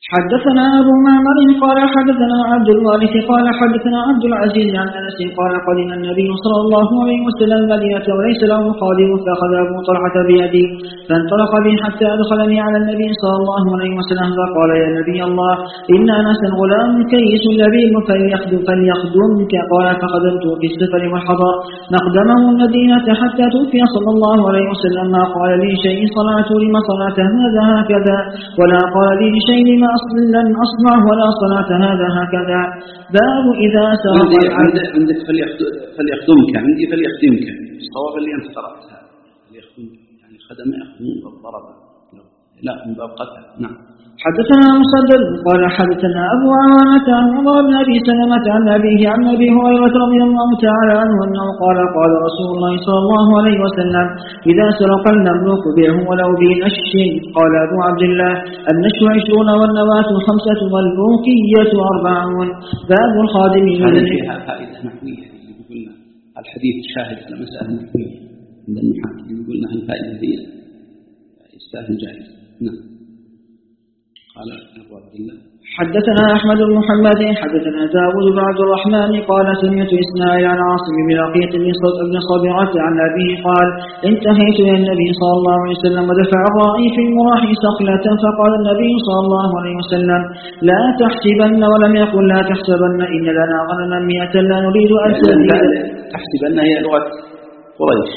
حدثنا أبو معمر قال حدثنا عبد الوارث قال حدثنا عبد العزيز عن أنس قال قدم النبي صلى الله عليه وسلم المدينة وليس له خادم فأخذ أبو طلحة بيدي فانطلق بي حتى أدخلني على النبي صلى الله عليه وسلم فقال يا نبي الله إن أنسا غلام كيس لبيب فليخدمك قال فخدمت في السفر والحضر نقدمه المدينة حتى توفي صلى الله عليه وسلم ما قال لي شيء صلاة لما صلاة هذا هكذا ولا قال لي شيء لما لن أصنع ولا صلاة هذا هكذا. باب إذا سرق عندك فليخدمك عندي فليخدمك الصواب اللي أنت قرأتها فليخدمك يعني خدم يخدم بالضرب لا من باب قتل. نعم. حدثنا مسدد قال حدثنا أبو عوانة عن عمر بن أبي سلمة عن أبيه عن أبي هريرة رضي الله تعالى عنه أنه قال قال رسول الله صلى الله عليه وسلم إذا سرق المملوك بيعه ولو بنش. قال أبو عبد الله النش 20 والنواة 5 والبوقية 40. باب الخادم هذا فيها فائدة نحوية يقولنا الحديث شاهد على مسألة نحوية عند النحاة يقولنا الفائدة دي يستاهل جائزة. نعم. قال أبو عبد الله حدثنا أحمد بن محمد حدثنا داود بن عبد الرحمن قال سمعت إسماعيل عن عاصم بن لقيط بن صبرة عن أبيه قال انتهيت إلى النبي صلى الله عليه وسلم ودفع الراعي في المراح صقلة فقال النبي صلى الله عليه وسلم لا تحسبن ولم يقل لا تحسبن إن لنا غنما 100 لا نريد أن تزيد. تحسبن هي لغة قريش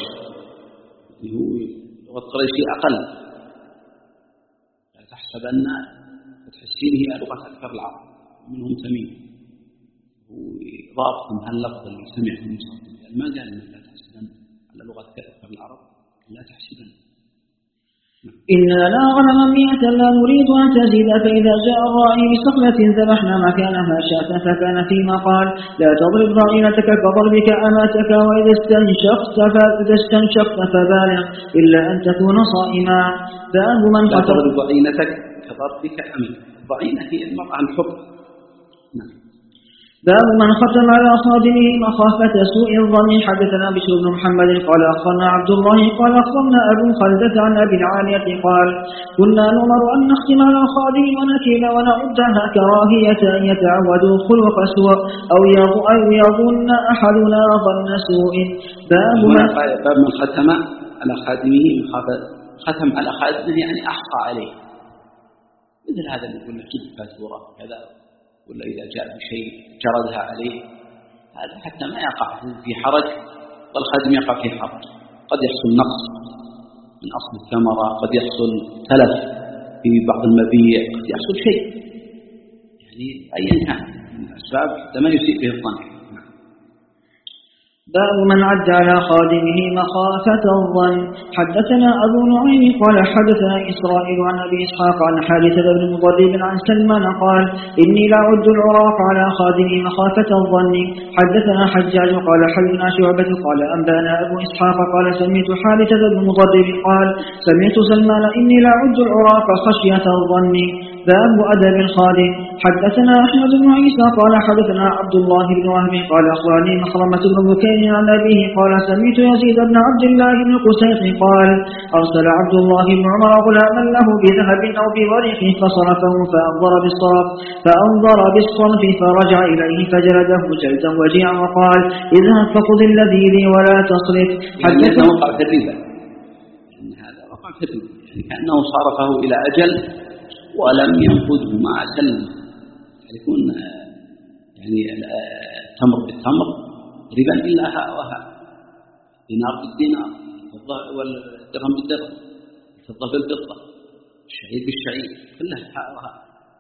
لغة قريش أقل لا تحسبن تحسين هي لغة أكثر العرب منهم تميم وضابط هاللفظ اللي سمعه المصطفى ما قال إنه لا تحسبن على لغة أكثر العرب لا تحسبن. إن لنا غنما 100 لا نريد أن تزيد فإذا جاء الراعي بصقلة ذبحنا مكانها شاة فكان فيما قال لا تضرب ضعينتك كضربك أماتك وإذا استنشقت فبالغ إلا أن تكون صائما. باب من لا تضرب ضعينتك كضربك أماتك ضعينة هي المرأة عن حب. نعم. باب من ختم على خادمه مخافة سوء الظن. حدثنا بشر بن محمد قال أخبرنا عبد الله قال أخبرنا أبو خلدة عن أبي العالية قال كنا نؤمر أن نختم على الخادم ونكيل ونعدها كراهية أن يتعودوا خلق سوء أو يظن أحدنا ظن سوء. باب من ختم على خادمه مخافة ختم على خادمه يعني أحصى عليه مثل هذا اللي يقول لك جد فاتورة كذا ولا إذا جاء بشيء جردها عليه هذا حتى ما يقع في حرج والخادم يقع في حرج. قد يحصل نقص من أصل الثمرة قد يحصل تلف في بعض المبيع قد يحصل شيء يعني أيا كان من الأسباب حتى ما يسيء به الظن. باب من عد على خادمه مخافة الظن. حدثنا أبو نعيم قال حدثنا إسرائيل عن أبي إسحاق عن حارثة بن مضرب عن سلمان قال إني لا أعد العراق على خادمي مخافة الظن. حدثنا حجاج قال حدثنا شعبة قال أنبانا أبو إسحاق قال سمعت حارثة بن مضرب قال سمعت سلمان إني لا أعد العراق خشية الظن. باب أدب الخادم. حدثنا أحمد بن عيسى قال حدثنا عبد الله بن وهب قال أخبرني مخرمة بن بكير عن أبيه قال سمعت يزيد بن عبد الله بن قسيط قال أرسل عبد الله بن عمر غلاما له بذهب أو بورق فصرفه فأنظر بالصرف فرجع إليه فجلده جلدا وجيعا وقال اذهب فخذ الذي لي ولا تصرف. حدثنا وقع في الربا يعني هذا وقع في الربا يعني كأنه صرفه إلى أجل ولم ينفذه مع سلم يكون يعني التمر بالتمر ربا إلا ها وها دينار بالدينار والدرهم بالدرهم الفضة بالفضة الشعير بالشعير كلها ها وها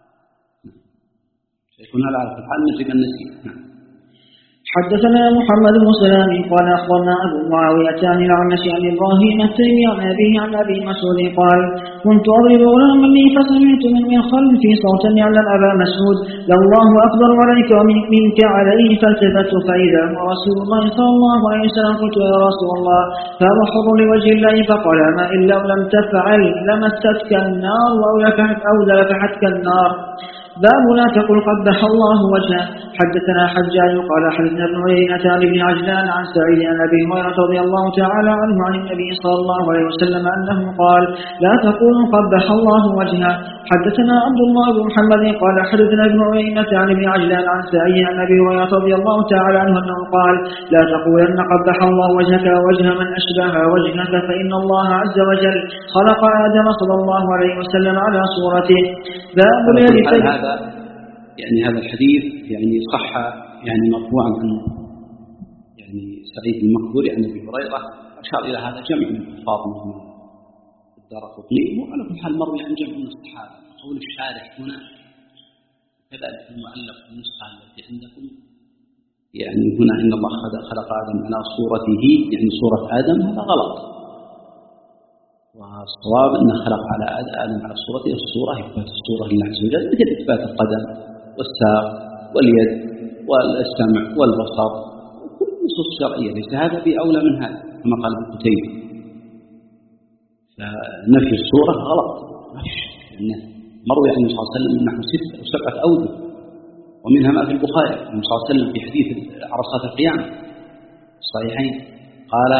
سيكون هذا على الحال من ربا النسيء. حدثنا محمد بن سلام قال أخبرنا أبو معاوية عن الأعمش عن إبراهيم التيمي عن أبيه عن أبي مسعود قال كنت أضرب غلاما لي فسمعت من خلفي صوتا يعلم أبا مسعود لله أكبر عليك ومنك عليه فالتفت فإذا رسول الله صلى الله عليه وسلم قلت يا رسول الله فهو حر لوجه الله فقال ما إن لم تفعل لمستك النار أو لفحتك النار. باب لا تقل قبح الله وجهه. حدثنا حجاج قال حدثنا ابن عيينة عن ابن عجلان عن سعيد عن أبي هريرة رضي الله تعالى عنه عن النبي صلى الله عليه وسلم أنه قال لا تقولوا قبح الله وجهه. حدثنا عبد الله بن محمد قال حدثنا ابن عيينة عن ابن عجلان عن سعيد عن أبي هريرة رضي الله تعالى عنه أنه قال لا تقولن قبح الله وجهك وجه من أشبه وجهك فإن الله عز وجل خلق آدم صلى الله عليه وسلم على صورته. باب هذا يعني هذا الحديث يعني صح يعني مرفوعا عن يعني سعيد المقبوري عن ابي هريره، اشار الى هذا جمع من الفاظ من الدارقطني، وعلى كل حال مروي عن جمع من الصحابه. قول الشارح هنا كذلك المؤلف في النسخه التي عندكم يعني هنا ان الله خلق ادم على صورته يعني صوره ادم، هذا غلط، والصواب انه خلق على ادم على صورته. الصوره اثبات الصوره لله عز وجل مثل اثبات القدم والساق واليد والسمع والبصر، كل نصوص شرعيه. ليس هذا باولى من هذا كما قال ابن قتيبة. فنفي الصوره غلط، ما في شك، لانه مروي عن النبي صلى الله عليه وسلم نحو 6 أو 7 أوجه، ومنها ما في البخاري النبي صلى الله عليه وسلم في حديث عرصات القيامه الصحيحين قال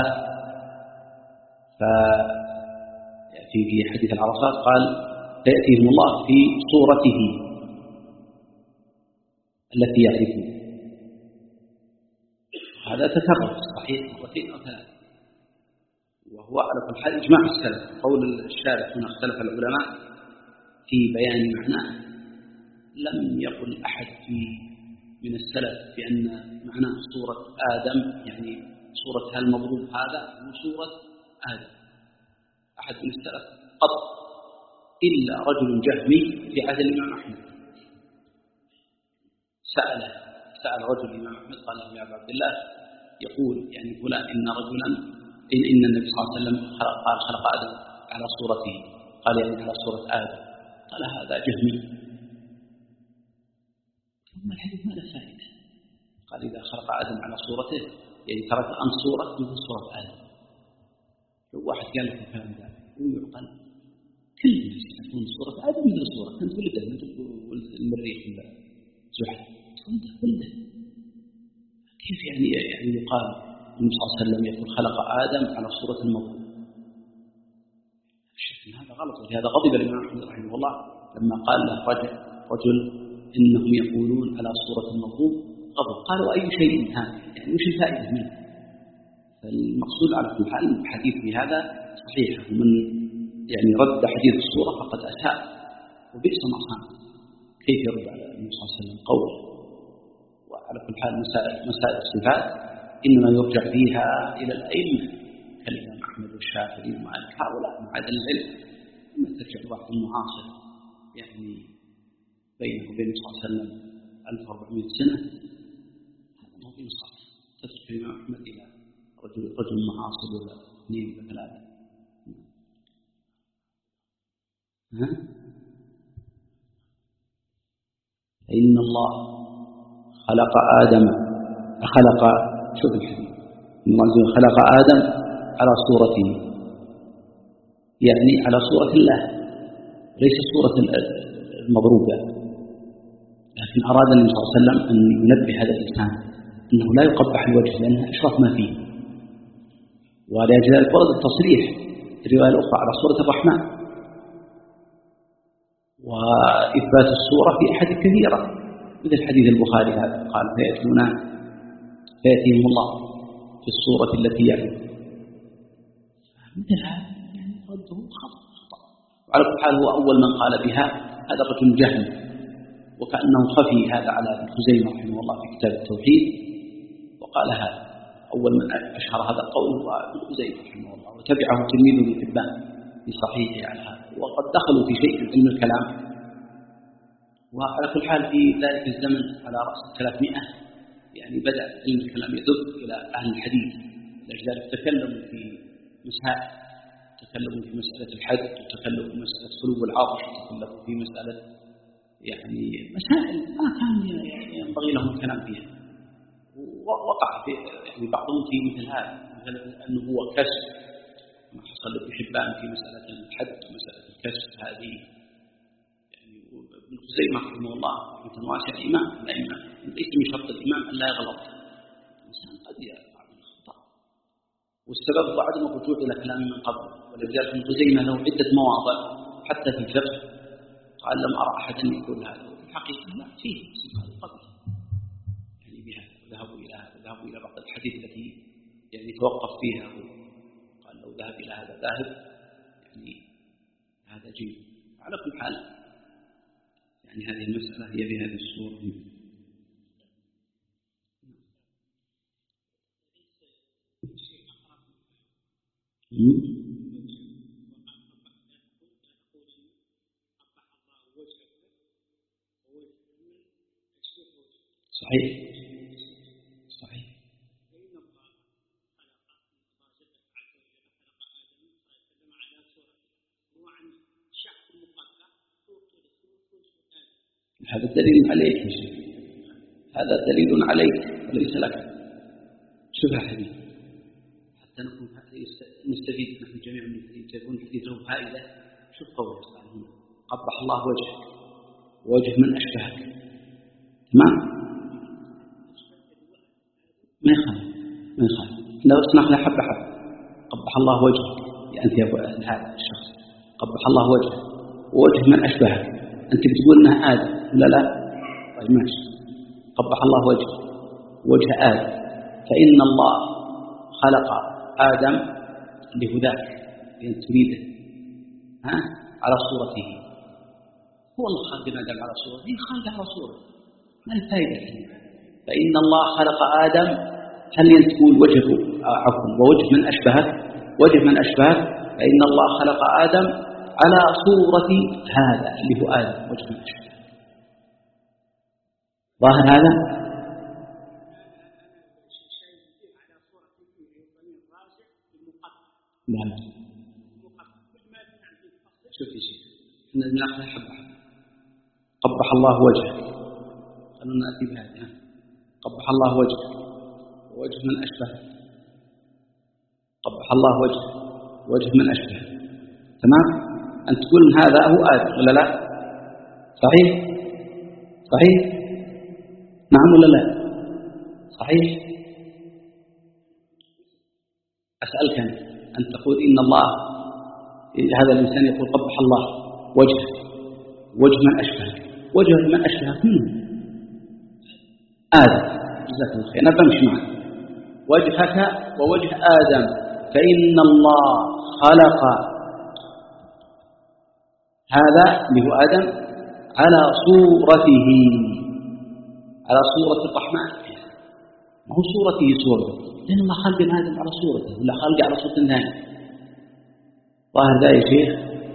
في حديث العرصات قال فيأتيهم الله في صورته التي يعرفون. هذا تكرر في الصحيح مرتين أو 3، وهو على كل حال إجماع السلف. قول الشارح هنا اختلف العلماء في بيان معناه، لم يقل أحد من السلف بأن معناه صورة آدم يعني صورة المضروب هذا هو صورة آدم، أحد من السلف قط، إلا رجل جهمي في عهد الإمام أحمد سأل رجل الإمام أحمد قال له يا أبا عبد الله يقول يعني فلان إن رجلا إن النبي صلى الله عليه وسلم خلق آدم على صورته، قال يعني على صورة آدم، قال هذا جهمي. ثم الحديث ما له فائدة، قال إذا خلق آدم على صورته يعني ترك أن صورة مثل صورة آدم. لو واحد قال لك الكلام ده ويعقل، كل الناس يكون صورة آدم مثل صورة، أنت ولده مثل المريخ ولا زحل، ولده كيف يعني يقال النبي صلى الله عليه وسلم يقول خلق آدم على صورة المضروب؟ الشك من هذا غلط، ولهذا غضب الإمام أحمد رحمه الله لما قال له رجل إنهم يقولون على صورة المضروب، غضب. قال وأي شيء هذا يعني وش الفائدة منه؟ فالمقصود على كل حال الحديث بهذا صحيح، ومن يعني رد حديث الصورة فقد أساء وبئس ما صنع. كيف يرد على النبي صلى الله عليه وسلم قول؟ وعلى كل حال مسائل الصفات إنما يرجع فيها إلى الأئمة كالإمام أحمد والشافعي ومالك، هؤلاء معادن العلم. ثم ترجع واحد المعاصر يعني بينه وبين النبي صلى الله عليه وسلم 1400 سنة، هذا ما في مصاب. تترك الإمام أحمد إلى رجل معاصر ولا 2 ولا 3. إن الله خلق آدم شوف الحديث، خلق آدم على صورته يعني على صورة الله ليس صورة المضروبة. لكن أراد النبي صلى الله عليه وسلم أن ينبه هذا الإنسان أنه لا يقبح الوجه لأنه أشرف ما فيه، ولأجل ذلك ورد التصريح في الرواية الأخرى على صورة الرحمن، وإثبات الصورة في أحد كثيرة مثل حديث البخاري هذا قال فيأتيهم الله في الصورة التي يعرف. مثل هذا يعني رده خطأ. وعلى كل حال هو أول من قال بها هذا رجل جهل، وكأنه خفي هذا على ابن خزيمة رحمه الله في كتاب التوحيد، وقال هذا أول من أشهر هذا القول هو ابن خزيمة رحمه الله، وتبعه تلميذ ابن حبان في صحيحه على هذا. وقد دخلوا في شيء من علم الكلام، وعلى كل حال في ذلك الزمن على رأس 300 يعني بدأ علم الكلام يدب إلى أهل الحديث. لذلك تكلموا في مسائل، تكلموا في مسألة الحد، وتكلموا في مسألة خلو العرش، وتكلموا في مسألة يعني مسائل ما كان ينبغي لهم الكلام فيها. ووقع في يعني بعضهم في مثل هذا، مثل النبوة كشف ما حصل لابن حبان في مسألة الحد ومسألة الكشف، هذه يعني ابن خزيمة رحمه الله رحمة واسعة إمام الأئمة، ليس من شرط الإمام أن لا يغلط، الإنسان قد يقع من الخطأ، والسبب عدم الرجوع إلى كلام من قبل. ولذلك ابن خزيمة له عدة مواضع حتى في الفقه قال لم أرى أحدا يقول هذا، وفي الحقيقة لا فيه هذا قبل يعني بها، ذهبوا إلى بعض الحديث التي يعني توقف فيها، قال لو ذهب إلى هذا ذاهب يعني هذا جيد. على كل حال يعني هذه المسألة هي بهذه الصورة. صحيح صحيح. هذا دليل عليك يا شيخ، هذا دليل عليك وليس لك. شوف الحديث حتى نكون نستفيد نحن جميعا من الحديث، يكون الحديث له فائدة. شوف قوله تعالى هنا قبح الله وجهك ووجه من أشبهك، تمام؟ ما يخالف لو اسمح له حبة حبة. قبح الله وجهك يعني أنت يا هذا الشخص، قبح الله وجهك ووجه من أشبهك، أنت بتقول أنه آدم ولا لا؟ طيب ماشي، قبح الله وجه آدم، فإن الله خلق آدم لهداك لأن تريده على صورته. هو الله خلق آدم على صورته، خلق على صورته، ما الفائدة؟ فإن الله خلق آدم، هل ينتقول وجهه ووجه من أشبهك، وجه من أشبهك، فإن الله خلق آدم على صورة هذا اللي هو آدم وجه من أشبهك. ظاهر هذا؟ لا شوف يا شيخ، احنا بناخذها حبة حبة. قبح الله وجهك، خلونا نأتي بهذه. قبح الله وجهك ووجه من أشبهك، قبح الله وجهك ووجه من أشبهك، تمام؟ أن تقول هذا هو آدم ولا لا؟ صحيح؟ نعم ولا لا؟ صحيح؟ أسألك أن تقول إن الله، هذا الإنسان يقول قبح الله وجهك وجه من أشبهك، وجه من أشبهك منه آدم، جزاك الله خير. أنا بمشي معك وجهك ووجه آدم، فإن الله خلق هذا اللي هو آدم على صورته، على صورة الرحمن، ما هو صورته صورته، لأن الله خلق آدم على صورته ولا خلق على صورة ثانية. ظاهر ذا يا شيخ؟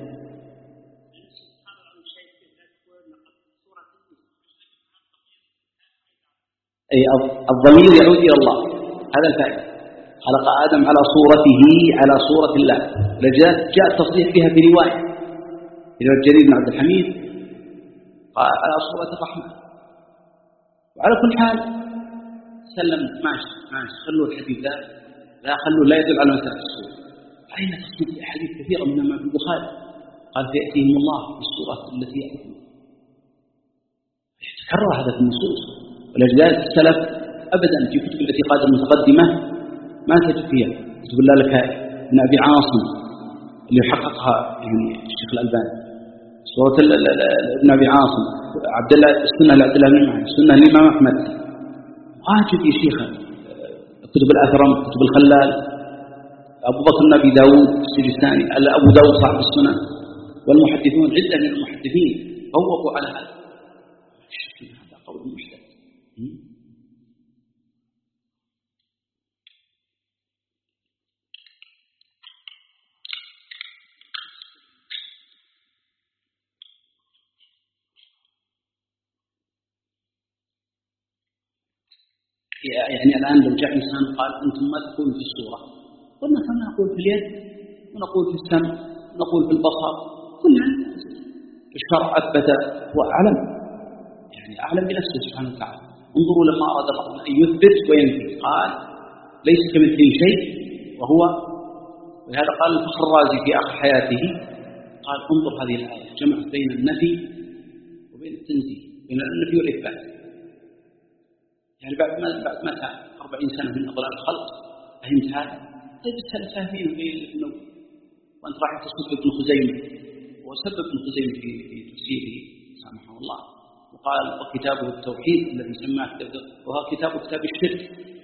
أي الضمير يعود إلى الله، هذا الفائدة. خلق آدم على صورته، على صورة الله، جاء التصريح فيها في رواية إلى جرير بن عبد الحميد قال على صورة الرحمن. وعلى كل حال سلم ماشي خلوا الحديث ذا لا خلوا لا يدل على مسألة الصورة. أين تصديق أحاديث كثيرة منها ما في البخاري قال فيأتيهم الله بالصورة التي يأتون، تكرر هذا في النصوص. ولذلك السلف أبدا في كتب الاعتقاد المتقدمة ما تجد فيها. كتب الله لك ابن أبي عاصم اللي حققها يعني الشيخ الألباني، صورة ابن أبي عاصم، عبد الله السنة لعبد الله بن معين، السنة للإمام أحمد، واجد يا شيخ. كتب الأثرم، كتب الخلال، أبو بكر بن أبي داود السجستاني، أبو داود صاحب السنن، والمحدثون عدة من المحدثين فوقوا على هذا. هذا قول محدث. يعني الآن لو جاء إنسان قال أنتم ما تقولون في الصورة، قلنا كما نقول في اليد ونقول في السمع ونقول في البصر، كلها الشرع أثبت هو أعلم، يعني أعلم بنفسه سبحانه وتعالى. انظروا لما أراد الله أن يثبت وينفي، قال ليس كمثله شيء وهو، ولهذا قال الفخر الرازي في آخر حياته قال انظر هذه الآية جمعت بين النفي وبين نزيه بين النفي والإثبات. يعني بعد ما 40 سنة من أضلال الخلق فهمت هذا؟ طيب السلسة فيه إنه وأنت راح تسب ابن خزيمة، وسبب ابن خزيمة في تفسيره سامحه الله، وقال وكتابه التوحيد الذي سماه وهو كتاب الشرك.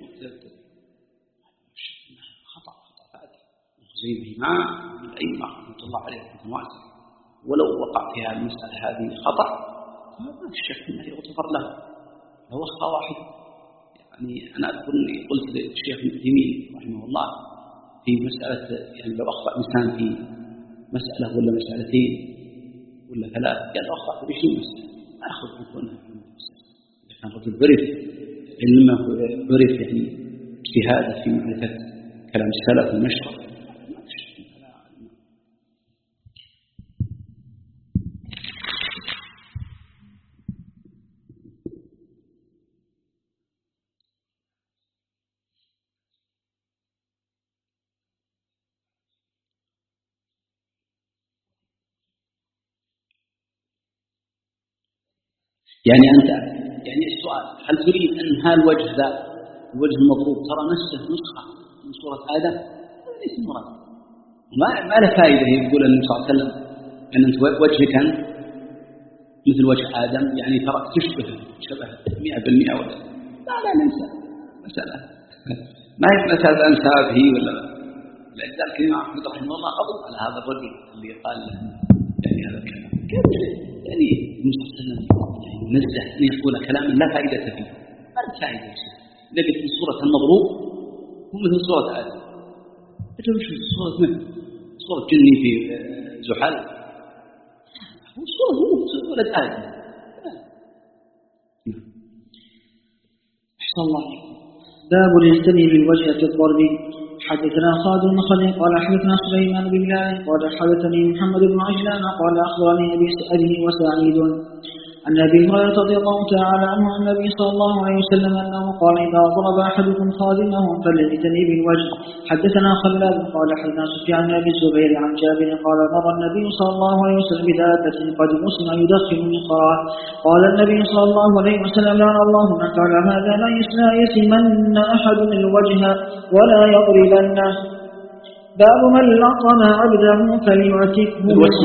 خطأ فادح. ابن خزيمة إمام من الأئمة رحمة الله عليه رحمة واسعة، ولو وقع في هذه المسألة هذه خطأ فما الشك أنه يغتفر له، هو أخطأ واحد. يعني أنا أذكر أني قلت للشيخ ابن تيمية رحمه الله في مسألة، يعني لو أخطأ إنسان في مسألة ولا مسألتين ولا ثلاث، قال لو أخطأ في 20 مسألة ما أخذ عنكونا في المسألة. إذا كان رجل عرف علمه عرف يعني اجتهاده في معرفة كلام السلف والنشر. يعني أنت يعني السؤال هل تريد أن هالوجه ذا الوجه المضروب ترى نفسه نسخة من سورة آدم؟ هذا ليس مراد، ما له فائدة يقول النبي صلى الله عليه وسلم أن أنت وجهك مثل وجه آدم، يعني ترى تشبه 100% ولا لا ننسى مسألة ما هي مسألة أنسابه ولا لذلك الإمام أحمد رحمه الله غضب على هذا الرجل اللي قال يعني هذا الكلام يعني النبي صلى الله عليه وسلم نزه أن يقول كلاما لا فائدة فيه. ما له فائدة يا شيخ. لقد في سورة المضروب هو مثل سورة آدم. أجل شو سورة من سورة جني في زحل، هو سورة ولد آدم. أحسن الله عليكم. باب يستني بالوجه الضرب. حدثنا خالد بن خالد قال حدثنا سليمان بن بلال قال حدثني محمد بن عجلان قال أخبرني أبي وسعيد عن أبي هريرة رضي الله تعالى عنه عن النبي صلى الله عليه وسلم أنه قال إذا ضرب أحدكم خادمه فليأتني بالوجه. حدثنا خلاد قال حدثنا سفيان بن أبي الزبير عن جابر قال مر النبي صلى الله عليه وسلم بدابة قد مسلم يدخن النقاع قال النبي صلى الله عليه وسلم لعن الله من فعل هذا لا يسمن أحد الوجه ولا يضربنه. باب من لطم عبده فليعتقه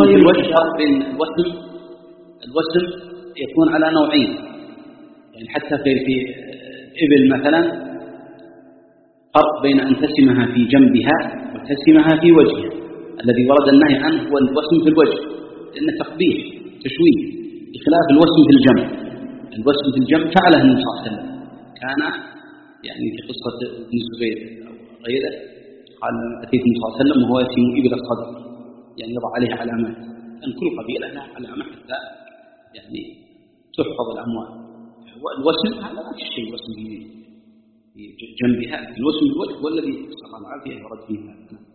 الوسم يكون على نوعين، يعني حتى في إبل مثلا فرق بين أن تسمها في جنبها وتسمها في وجهها. الذي ورد النهي عنه هو الوسم في الوجه لأنه تقبيح تشويه، بخلاف الوسم في الجنب. الوسم في الجنب فعله النبي صلى الله عليه وسلم، كان يعني في قصة ابن الزبير أو غيره قال أتيت النبي صلى الله عليه وسلم وهو يسم إبل الصدر، يعني يضع عليها علامات، أن كل قبيلة لها علامة حتى يعني تحفظ الأموال. والوسم هذا ما في شيء وسم في جنبها، الوسم بالوجه هو الذي صلى الله عليه وسلم ورد فيه.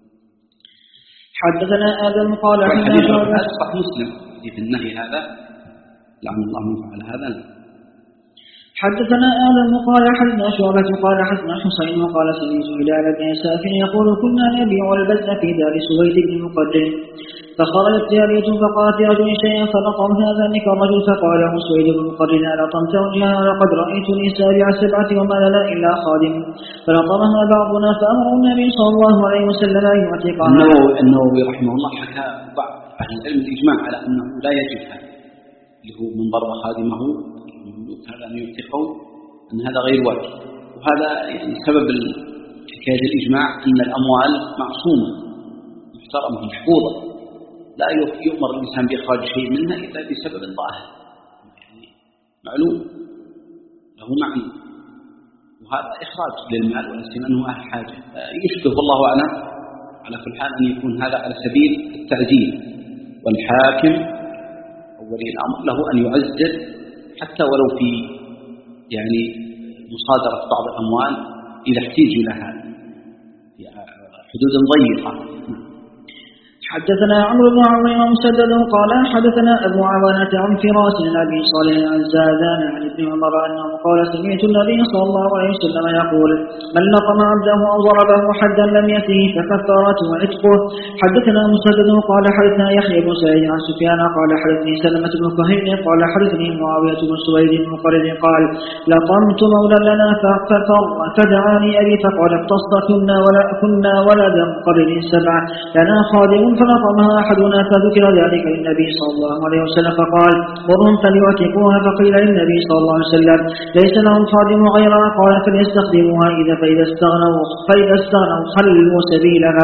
حدثنا آدم قال حديث صحيح مسلم في النهي هذا لعن الله من فعل هذا. حدثنا آدم قال حدثنا شعبة قال حدثنا حسين وقال سمعت هلال بن يساف يقول كنا نبيع البز في دار سويد بن المقدم فخرجت جارية فقالت لرجل شيئا فلطم هذا نك الرجل فقال له سويد بن المقدم لطمت وجهها ولقد رأيت نساء 7 وما لنا إلا خادم فلطمها بعضنا فأمر النبي صلى الله عليه وسلم أن يعتقها. النووي رحمه الله حكى بعض أهل العلم الإجماع على أنه لا يجب هذا اللي هو من ضرب خادمه هذا أن يعتقه، أن هذا غير واجب. وهذا يعني سبب حكاية الإجماع أن الأموال معصومة محترمة محفوظة، لا يؤمر الإنسان بإخراج شيء منها إلا بسبب ظاهر يعني معلوم له معنى، وهذا إخراج للمال وليس أنه أهل حاجة. يشبه والله أعلم على كل حال أن يكون هذا على سبيل التعزيز، والحاكم أو ولي الأمر له أن يعزز حتى ولو في يعني مصادرة بعض الأموال إذا احتاج إلى هذا في حدود ضيقة. حدثنا عمرو بن عمرو ومسدد قال حدثنا أبو عوانة عن فراس عن أبي صالح عن زادان عن ابن عمر أنه قال سمعت النبي صلى الله عليه وسلم يقول من لطم عبده أو ضربه حدا لم يأته فكفارته عتقه. حدثنا مسدد قال حدثنا يحيى بن سعيد عن سفيان قال حدثني سلمة بن كهيل قال حدثني معاوية بن سويد بن مقرن قال لطمت مولى لنا فدعاني أبي فقال اقتص كنا ولدا قبل 7 لنا خادم فلطمها أحدنا فذكر ذلك للنبي صلى الله عليه وسلم فقال مرهم فليعتقوها. فقيل للنبي صلى الله عليه وسلم ليس لهم خادم غيرها قال فليستخدموها فإذا استغنوا خلوا سبيلها.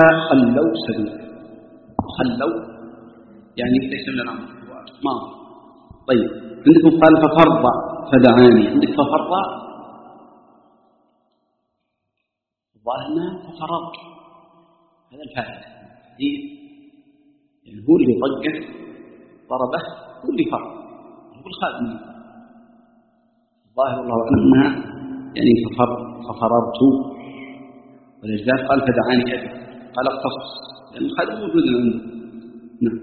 خلوا يعني ليس لنا ما. طيب عندكم قال ففرض فدعاني، عندك ففرض ظاهرنا ففرض، هذا الفائدة يعني هو اللي طقه ضربه هو اللي فرض، هو الخادم. ظاهر الله أعلم أنها يعني ففررت، ولذلك قال فدعاني أبي قال اقتص لأن الخادم موجود عنده. نعم.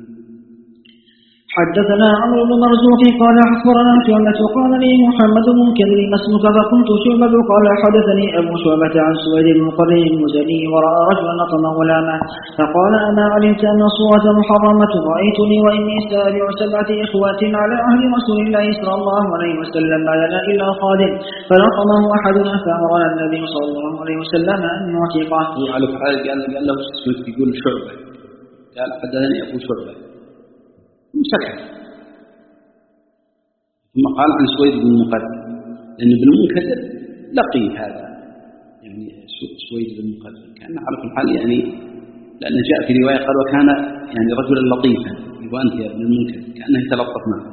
حدثنا عمرو بن مرزوق قال أخبرنا شعبة قال لي محمد بن كبير ما اسمك فقلت شعبة قال حدثني أبو شعبة عن سويد بن مقرن المزني ورأى رجلا لطم غلامه فقال أما علمت أن الصورة محرمة رأيتني وإني سابع 7 إخوة على عهد رسول الله صلى الله عليه وسلم ما لنا إلا خادم فلطمه أحدنا فأمرنا النبي صلى الله عليه وسلم أن نعتقه. وعلى فعل قال له اسمك يقول شعبة، قال حدثني أبو شعبة سكت، ثم قال عن سويد بن المقدم لأن ابن المنكدر لقي هذا يعني سويد بن المقدم كان على كل حال يعني لأن جاء في رواية قال وكان يعني رجلا لطيفا وأنت يا ابن المنكدر كأنه يتلطف معه.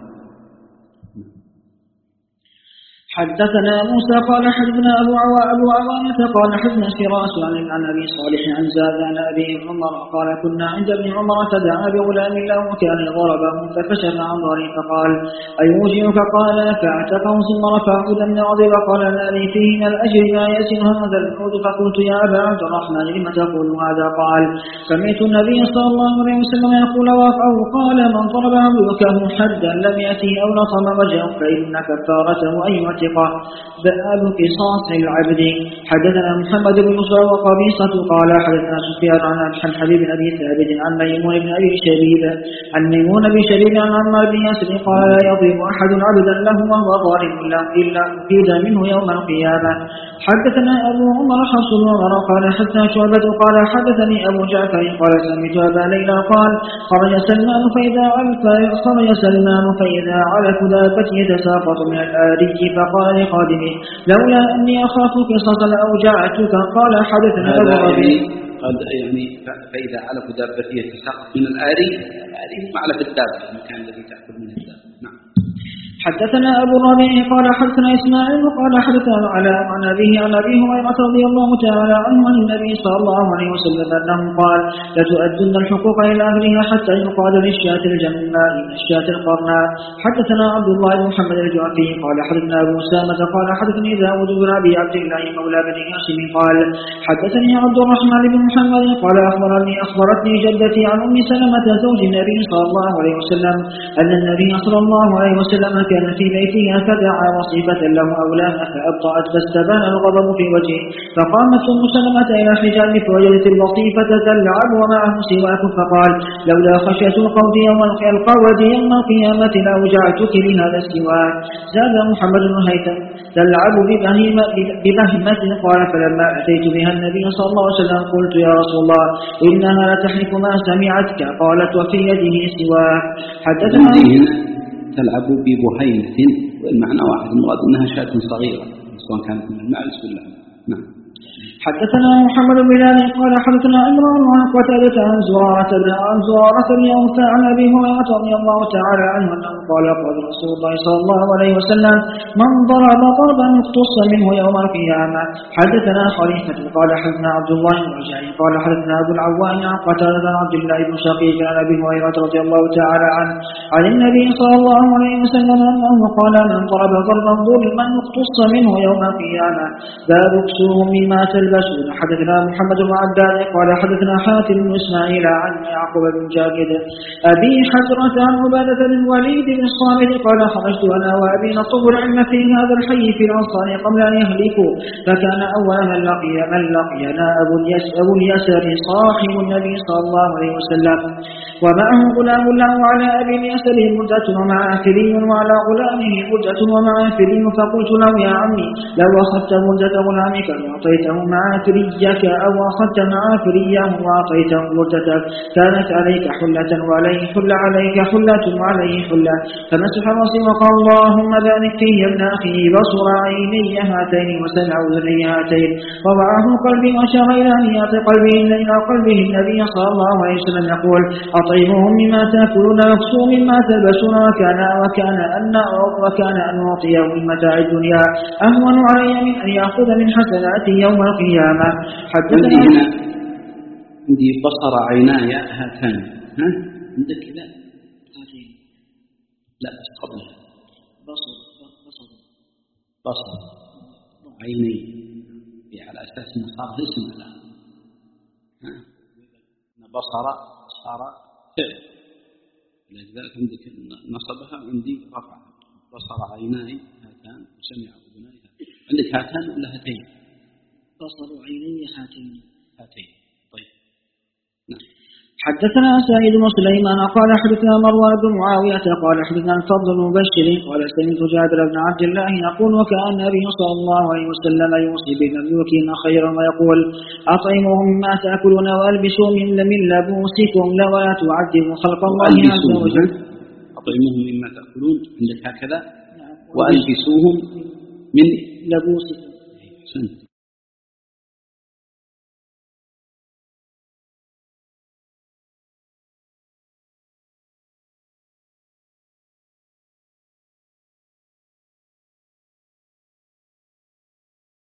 حدثنا موسى قال حدثنا أبو عوانة قال حدثنا شراس عن أبي صالح عن زادان أبي عمر قال كنا عند ابن عمر فدعا بغلام له كان ضربه فكشف عن ظهره فقال أيوجئك قال فاعتقه ثم رفعه دم عظيم قال لا لي فيه من الأجر ما يزن هذا العود فقلت يا أبا عبد الرحمن لم تقول هذا قال سمعت النبي صلى الله عليه وسلم يقول أو قال من ضرب عبدك حدا لم يأته أو لطم وجهه فإن كفارته أن باب قصاص العبد. حدثنا محمد بن يوسف وقبيصة قال حدثنا سفيان عن حبيب بن ابي ثابت عن ميمون بن ابي شبيب عن عمار بن ياسر قال لا يضرب احد عبدا له وهو ظالم الا اقيد منه يوم القيامه. حدثنا أبو عمر حفص بن عمر قال حدثنا شعبة قال حدثني أبو جعفر قال سمعت أبا ليلى قال خرج سلمان فإذا على دابته يتساقط من الآرج فقال لخادمه لولا أني أخاف قصصا لأوجعتك. قال حدثنا أبو ربيع قال يعني فإذا على دابته يتساقط من الآرج هم على الدابة المكان الذي تأكل منه الدابة. نعم. حدثنا أبو الربيع قال حدثنا إسماعيل قال حدثنا على عن أبيه عن أبي هريرة رضي الله تعالى عنه عن النبي صلى الله عليه وسلم أنه قال لتؤدن الحقوق إلى أهلها حتى يقال للشاة الجماء من الشاة القرناء. حدثنا عبد الله بن محمد الجعفي قال حدثنا أبو أسامة قال حدثني داود بن أبي عبد الله مولى بن هاشم قال حدثني عبد الرحمن بن محمد قال أخبرتني جدتي عن أم سلمة زوج النبي صلى الله عليه وسلم أن النبي صلى الله عليه وسلم كان في بيتها فدعا وصيفة له أولاها فأبطأت فاستبان الغضب في وجهه فقامت أم سلمة إلى حجاب فوجدت الوصيفة تلعب ومعه سواك فقال لولا خشية القود يوم القيامة لأوجعتك لهذا السواك. زاد محمد بن هيثم تلعب ببهمة قال فلما أتيت بها النبي صلى الله عليه وسلم قلت يا رسول الله إنها لتحرك ما سمعتك قالت وفي يده سواك. حدثنا تلعب ببهيمة والمعنى واحد المراد أنها شاة صغيرة سواء كانت من الماء بسم الله. نعم. حدثنا محمد بن بلال قال حدثنا عمران عن قتادة عن زرارة بن أوفى عن أبي هريرة رضي الله تعالى عنه أنه قال قال رسول الله صلى الله عليه وسلم من ضرب ضربا اقتص منه يوم القيامة. حدثنا خليفة قال حدثنا عبد الله بن رجاء قال حدثنا أبو العوان عن قتادة عن عبد الله بن شقيق عن أبي هريرة رضي الله تعالى عنه عن النبي صلى الله عليه وسلم أنه قال من ضرب ضربا ظلما اقتص منه يوم القيامة. باب كسوهم مما تلبسون. حدثنا محمد بن عباد قال حدثنا حاتم بن إسماعيل عن يعقوب بن جابر أبي حجرة عن عبادة بن الوليد بن الصامت قال خرجت أنا وأبي نطلب العلم في هذا الحي في الأنصار قبل أن يهلكوا، فكان أول من لقينا أبو اليسر صاحب النبي صلى الله عليه وسلم، ومعه غلام له على أبي اليسر مدة ومعافري وعلى غلامه مدة ومعافري، فقلت له يا عمي لو أخذت مدة غلامك وأعطيته معافريك أو أخذت معافريه وأعطيته مدتك كانت عليك حلة وعليه حلة، عليك حلة وعليه حلة. فمسح رأسي وقال اللهم بارك فيه يا ابن أخي بصر عيني هاتين وسمع أذني هاتين، ووعاه قلبي وشغ إلى نيات قلبي إلى قلبه النبي صلى الله عليه وسلم يقول أطعمهم مما تأكلون واكسوا مما تلبسون، وكان أن أعطيه من متاع الدنيا أهون علي من أن يأخذ من حسناتي يوم القيامة. حدثنا عندي بصر عيناي هاتان، عندك لا لا بس قبلها بصر عيني على أساس أنه صار اسم له، بصر صار فعل، لذلك عندك نصبها عندي رفعها بصر عيناي هاتان وسمع أذناي هاتان. عندك هاتان ولا هاتين؟ بصر عيني هاتين. طيب نعم. حدثنا سعيد بن سليمان قال حدثنا مروان بن معاوية قال حدثنا الفضل بن مبشر قال سمعت جابر بن عبد الله يقول وكان النبي صلى الله عليه وسلم يوصي بالمملوكين خيرا ويقول أطعموهم مما تأكلون وألبسوا من لبوسكم ولا تعذبوا خلق الله عز وجل. أطعموهم مما تأكلون عندك هكذا، وألبسوهم من لبوسكم.